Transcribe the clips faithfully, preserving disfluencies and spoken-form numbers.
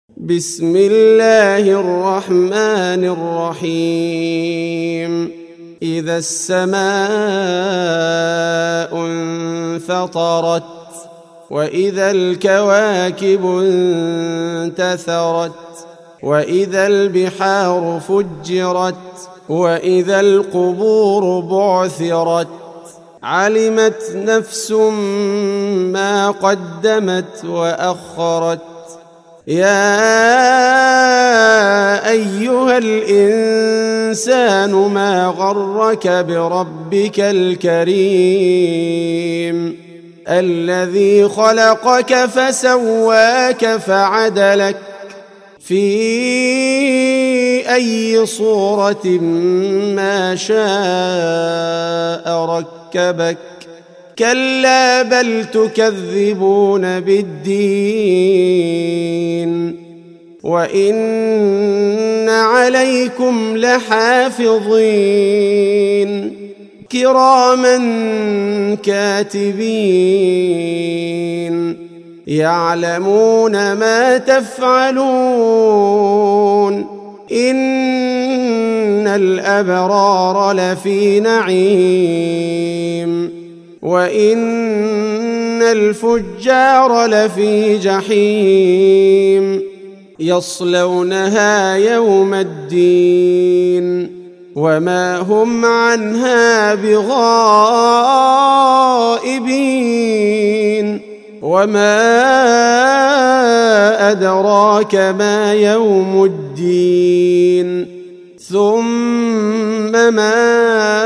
بسم الله الرحمن الرحيم إذا السماء انفطرت وإذا الكواكب انتثرت وإذا البحار فجرت وإذا القبور بعثرت علمت نفس ما قدمت وأخرت يا أيها الإنسان ما غرك بربك الكريم الذي خلقك فسواك فعدلك في أي صورة ما شاء ركبك كلا بل تكذبون بالدين وإن عليكم لحافظين كراما كاتبين يعلمون ما تفعلون إن الأبرار لفي نعيم وإن الفجار لفي جحيم يصلونها يوم الدين وما هم عنها بغائبين وما أدراك ما يوم الدين ثم ما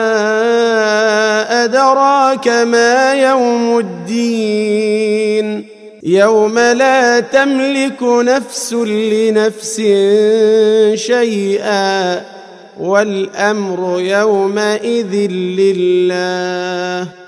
أدراك ما يوم الدين يوم لا تملك نفس لنفس شيئا والأمر يومئذ لله